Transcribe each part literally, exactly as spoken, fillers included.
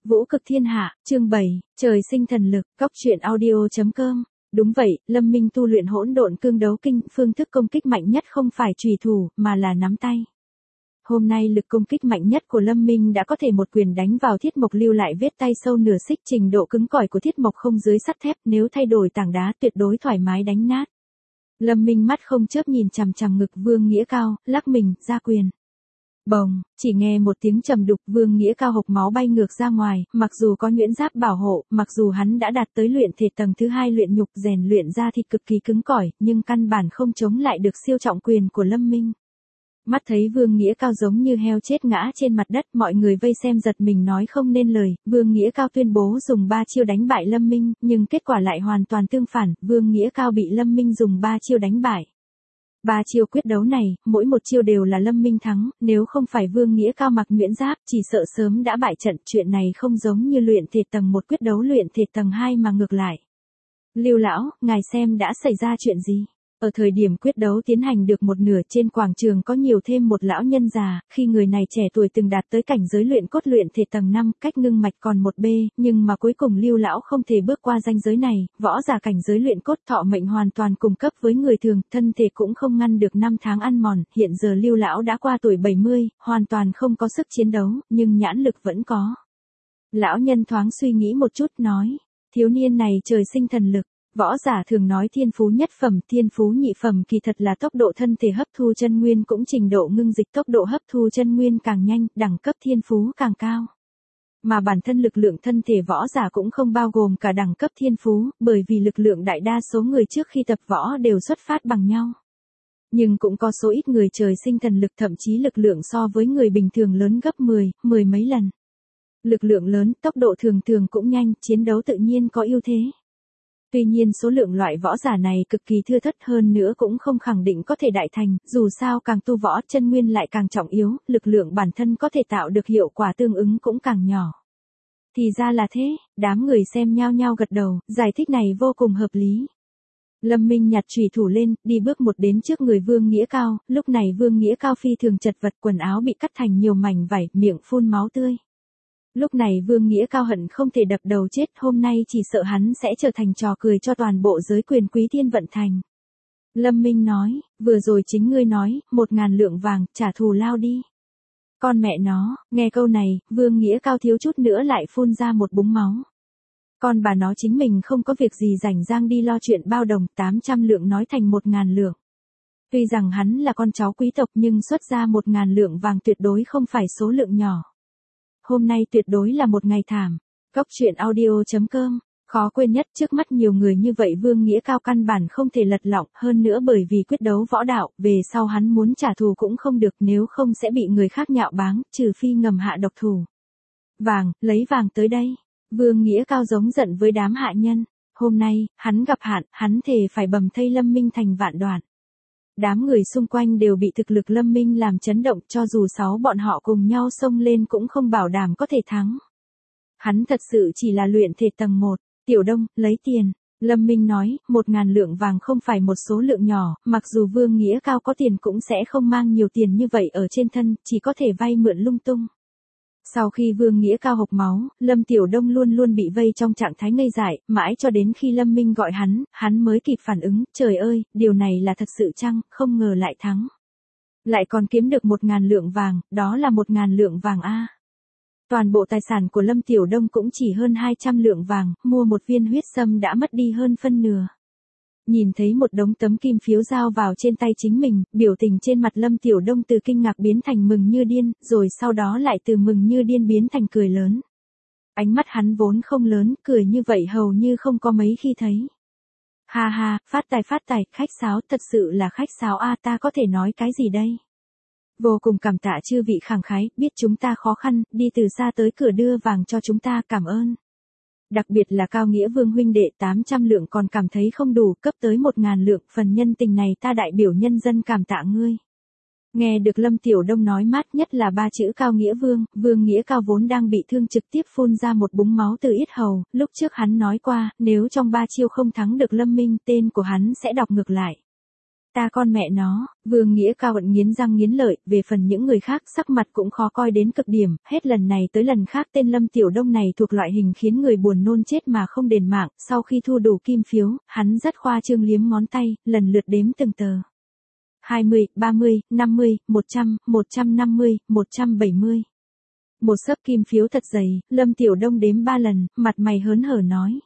Vũ cực thiên hạ, chương bảy, trời sinh thần lực, góc truyện audio.com. Đúng vậy, Lâm Minh tu luyện hỗn độn cương đấu kinh, phương thức công kích mạnh nhất không phải chùy thủ, mà là nắm tay. Hôm nay lực công kích mạnh nhất của Lâm Minh đã có thể một quyền đánh vào thiết mộc lưu lại vết tay sâu nửa xích, trình độ cứng cỏi của thiết mộc không dưới sắt thép, nếu thay đổi tảng đá tuyệt đối thoải mái đánh nát. Lâm Minh mắt không chớp nhìn chằm chằm ngực Vương Nghĩa Cao, lắc mình, ra quyền. Bồng, chỉ nghe một tiếng trầm đục, Vương Nghĩa Cao hộc máu bay ngược ra ngoài, mặc dù có nhuyễn giáp bảo hộ, mặc dù hắn đã đạt tới luyện thể tầng thứ hai luyện nhục rèn luyện ra thịt cực kỳ cứng cỏi, nhưng căn bản không chống lại được siêu trọng quyền của Lâm Minh. Mắt thấy Vương Nghĩa Cao giống như heo chết ngã trên mặt đất, mọi người vây xem giật mình nói không nên lời. Vương Nghĩa Cao tuyên bố dùng ba chiêu đánh bại Lâm Minh, nhưng kết quả lại hoàn toàn tương phản, Vương Nghĩa Cao bị Lâm Minh dùng ba chiêu đánh bại. Ba chiêu quyết đấu này, mỗi một chiêu đều là Lâm Minh thắng, nếu không phải Vương Nghĩa Cao mặc nhuyễn giáp, chỉ sợ sớm đã bại trận. Chuyện này không giống như luyện thể tầng một quyết đấu luyện thể tầng hai mà ngược lại. Lưu lão, ngài xem đã xảy ra chuyện gì? Ở thời điểm quyết đấu tiến hành được một nửa, trên quảng trường có nhiều thêm một lão nhân già, khi người này trẻ tuổi từng đạt tới cảnh giới luyện cốt luyện thể tầng năm, cách ngưng mạch còn một B, nhưng mà cuối cùng Lưu lão không thể bước qua ranh giới này, võ giả cảnh giới luyện cốt thọ mệnh hoàn toàn cùng cấp với người thường, thân thể cũng không ngăn được năm tháng ăn mòn, hiện giờ Lưu lão đã qua tuổi bảy mươi, hoàn toàn không có sức chiến đấu, nhưng nhãn lực vẫn có. Lão nhân thoáng suy nghĩ một chút nói, thiếu niên này trời sinh thần lực. Võ giả thường nói thiên phú nhất phẩm, thiên phú nhị phẩm kỳ thật là tốc độ thân thể hấp thu chân nguyên cũng trình độ ngưng dịch, tốc độ hấp thu chân nguyên càng nhanh, đẳng cấp thiên phú càng cao. Mà bản thân lực lượng thân thể võ giả cũng không bao gồm cả đẳng cấp thiên phú, bởi vì lực lượng đại đa số người trước khi tập võ đều xuất phát bằng nhau. Nhưng cũng có số ít người trời sinh thần lực, thậm chí lực lượng so với người bình thường lớn gấp mười, mười mấy lần. Lực lượng lớn, tốc độ thường thường cũng nhanh, chiến đấu tự nhiên có ưu thế. Tuy nhiên số lượng loại võ giả này cực kỳ thưa thớt, hơn nữa cũng không khẳng định có thể đại thành, dù sao càng tu võ chân nguyên lại càng trọng yếu, lực lượng bản thân có thể tạo được hiệu quả tương ứng cũng càng nhỏ. Thì ra là thế, đám người xem nhao nhao gật đầu, giải thích này vô cùng hợp lý. Lâm Minh nhặt chùy thủ lên, đi bước một đến trước người Vương Nghĩa Cao, lúc này Vương Nghĩa Cao phi thường chật vật, quần áo bị cắt thành nhiều mảnh vải, miệng phun máu tươi. Lúc này Vương Nghĩa Cao hận không thể đập đầu chết, hôm nay chỉ sợ hắn sẽ trở thành trò cười cho toàn bộ giới quyền quý Thiên Vận Thành. Lâm Minh nói, vừa rồi chính ngươi nói, một ngàn lượng vàng, trả thù lao đi. Con mẹ nó, nghe câu này, Vương Nghĩa Cao thiếu chút nữa lại phun ra một búng máu. Con bà nó chính mình không có việc gì rảnh rang đi lo chuyện bao đồng, tám trăm lượng nói thành một ngàn lượng. Tuy rằng hắn là con cháu quý tộc nhưng xuất ra một ngàn lượng vàng tuyệt đối không phải số lượng nhỏ. Hôm nay tuyệt đối là một ngày thảm. Góc truyện audio.com. Khó quên nhất, trước mắt nhiều người như vậy Vương Nghĩa Cao căn bản không thể lật lọng, hơn nữa bởi vì quyết đấu võ đạo, về sau hắn muốn trả thù cũng không được, nếu không sẽ bị người khác nhạo báng, trừ phi ngầm hạ độc thủ. Vàng, lấy vàng tới đây. Vương Nghĩa Cao giống giận với đám hạ nhân. Hôm nay, hắn gặp hạn, hắn thề phải bầm thây Lâm Minh thành vạn đoạn. Đám người xung quanh đều bị thực lực Lâm Minh làm chấn động, cho dù sáu bọn họ cùng nhau xông lên cũng không bảo đảm có thể thắng. Hắn thật sự chỉ là luyện thể tầng một, Tiểu Đông, lấy tiền. Lâm Minh nói, một ngàn lượng vàng không phải một số lượng nhỏ, mặc dù Vương Nghĩa Cao có tiền cũng sẽ không mang nhiều tiền như vậy ở trên thân, chỉ có thể vay mượn lung tung. Sau khi Vương Nghĩa Cao hộc máu, Lâm Tiểu Đông luôn luôn bị vây trong trạng thái ngây dại, mãi cho đến khi Lâm Minh gọi hắn, hắn mới kịp phản ứng, trời ơi, điều này là thật sự chăng, không ngờ lại thắng. Lại còn kiếm được một ngàn lượng vàng, đó là một ngàn lượng vàng a. Toàn bộ tài sản của Lâm Tiểu Đông cũng chỉ hơn hai trăm lượng vàng, mua một viên huyết sâm đã mất đi hơn phân nửa. Nhìn thấy một đống tấm kim phiếu giao vào trên tay chính mình, biểu tình trên mặt Lâm Tiểu Đông từ kinh ngạc biến thành mừng như điên, rồi sau đó lại từ mừng như điên biến thành cười lớn. Ánh mắt hắn vốn không lớn, cười như vậy hầu như không có mấy khi thấy. Ha ha, phát tài phát tài, khách sáo, thật sự là khách sáo a, ta có thể nói cái gì đây? Vô cùng cảm tạ chư vị khẳng khái, biết chúng ta khó khăn, đi từ xa tới cửa đưa vàng cho chúng ta, cảm ơn. Đặc biệt là Cao Nghĩa Vương huynh đệ, tám trăm lượng còn cảm thấy không đủ, cấp tới một ngàn lượng, phần nhân tình này ta đại biểu nhân dân cảm tạ ngươi. Nghe được Lâm Tiểu Đông nói mát nhất là ba chữ Cao Nghĩa Vương, Vương Nghĩa Cao vốn đang bị thương trực tiếp phun ra một búng máu từ yết hầu, lúc trước hắn nói qua, nếu trong ba chiêu không thắng được Lâm Minh, tên của hắn sẽ đọc ngược lại. Ta con mẹ nó, Vương Nghĩa Cao hận nghiến răng nghiến lợi, về phần những người khác sắc mặt cũng khó coi đến cực điểm, hết lần này tới lần khác tên Lâm Tiểu Đông này thuộc loại hình khiến người buồn nôn chết mà không đền mạng, sau khi thu đủ kim phiếu, hắn rất khoa trương liếm ngón tay, lần lượt đếm từng tờ. hai mươi, ba mươi, năm mươi, một trăm, một trăm năm mươi, một trăm bảy mươi. Một xấp kim phiếu thật dày, Lâm Tiểu Đông đếm ba lần, mặt mày hớn hở nói.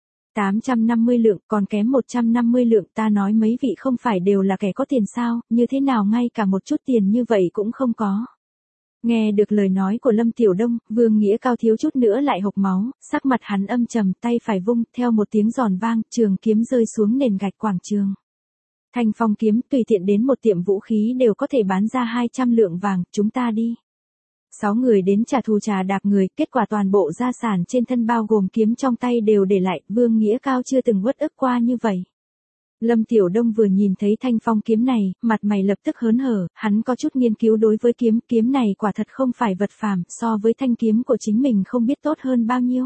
tám trăm năm mươi lượng, còn kém một trăm năm mươi lượng, ta nói mấy vị không phải đều là kẻ có tiền sao, như thế nào ngay cả một chút tiền như vậy cũng không có. Nghe được lời nói của Lâm Tiểu Đông, Vương Nghĩa Cao thiếu chút nữa lại hộc máu, sắc mặt hắn âm trầm, tay phải vung, theo một tiếng giòn vang, trường kiếm rơi xuống nền gạch quảng trường. Thanh phong kiếm, tùy tiện đến một tiệm vũ khí đều có thể bán ra hai trăm lượng vàng, chúng ta đi. Sáu người đến trả thù trà đạp người, kết quả toàn bộ gia sản trên thân bao gồm kiếm trong tay đều để lại, Vương Nghĩa Cao chưa từng uất ức qua như vậy. Lâm Tiểu Đông vừa nhìn thấy thanh phong kiếm này, mặt mày lập tức hớn hở, hắn có chút nghiên cứu đối với kiếm, kiếm này quả thật không phải vật phàm, so với thanh kiếm của chính mình không biết tốt hơn bao nhiêu.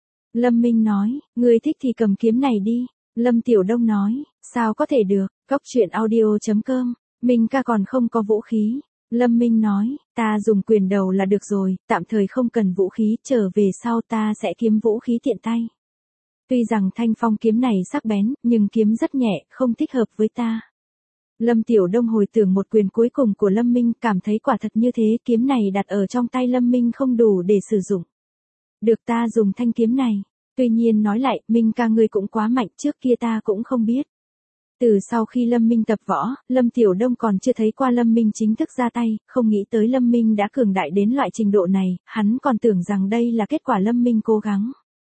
Lâm Minh nói, người thích thì cầm kiếm này đi. Lâm Tiểu Đông nói, sao có thể được, Cóc Truyện Audio chấm com, Minh ca còn không có vũ khí. Lâm Minh nói, ta dùng quyền đầu là được rồi, tạm thời không cần vũ khí, trở về sau ta sẽ kiếm vũ khí tiện tay. Tuy rằng thanh phong kiếm này sắc bén, nhưng kiếm rất nhẹ, không thích hợp với ta. Lâm Tiểu Đông hồi tưởng một quyền cuối cùng của Lâm Minh, cảm thấy quả thật như thế, kiếm này đặt ở trong tay Lâm Minh không đủ để sử dụng. Được, ta dùng thanh kiếm này. Tuy nhiên nói lại, Minh ca ngươi cũng quá mạnh, trước kia ta cũng không biết. Từ sau khi Lâm Minh tập võ, Lâm Tiểu Đông còn chưa thấy qua Lâm Minh chính thức ra tay, không nghĩ tới Lâm Minh đã cường đại đến loại trình độ này, hắn còn tưởng rằng đây là kết quả Lâm Minh cố gắng.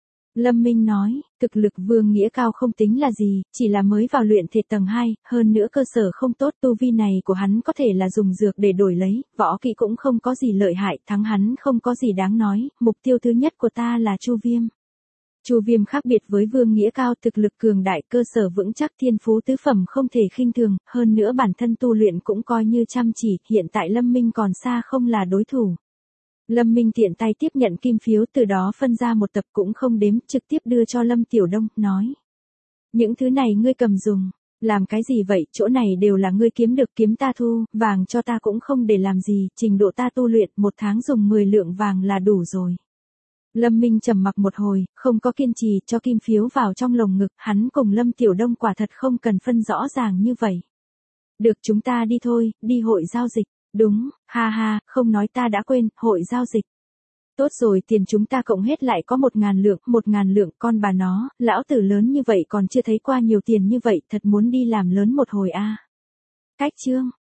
Lâm Minh nói, thực lực Vương Nghĩa Cao không tính là gì, chỉ là mới vào luyện thể tầng hai, hơn nữa cơ sở không tốt, tu vi này của hắn có thể là dùng dược để đổi lấy, võ kỹ cũng không có gì lợi hại, thắng hắn không có gì đáng nói, mục tiêu thứ nhất của ta là Chu Viêm. Chu Viêm khác biệt với Vương Nghĩa Cao, thực lực cường đại, cơ sở vững chắc, thiên phú tứ phẩm không thể khinh thường, hơn nữa bản thân tu luyện cũng coi như chăm chỉ, hiện tại Lâm Minh còn xa không là đối thủ. Lâm Minh tiện tay tiếp nhận kim phiếu, từ đó phân ra một tập cũng không đếm, trực tiếp đưa cho Lâm Tiểu Đông, nói. Những thứ này ngươi cầm dùng, làm cái gì vậy, chỗ này đều là ngươi kiếm được, kiếm ta thu, vàng cho ta cũng không để làm gì, trình độ ta tu luyện, một tháng dùng mười lượng vàng là đủ rồi. Lâm Minh trầm mặc một hồi, không có kiên trì, cho kim phiếu vào trong lồng ngực, hắn cùng Lâm Tiểu Đông quả thật không cần phân rõ ràng như vậy. Được, chúng ta đi thôi, đi hội giao dịch. Đúng, ha ha, không nói ta đã quên, hội giao dịch. Tốt rồi, tiền chúng ta cộng hết lại có một ngàn lượng, một ngàn lượng, con bà nó, lão tử lớn như vậy còn chưa thấy qua nhiều tiền như vậy, thật muốn đi làm lớn một hồi a. À. Cách chương.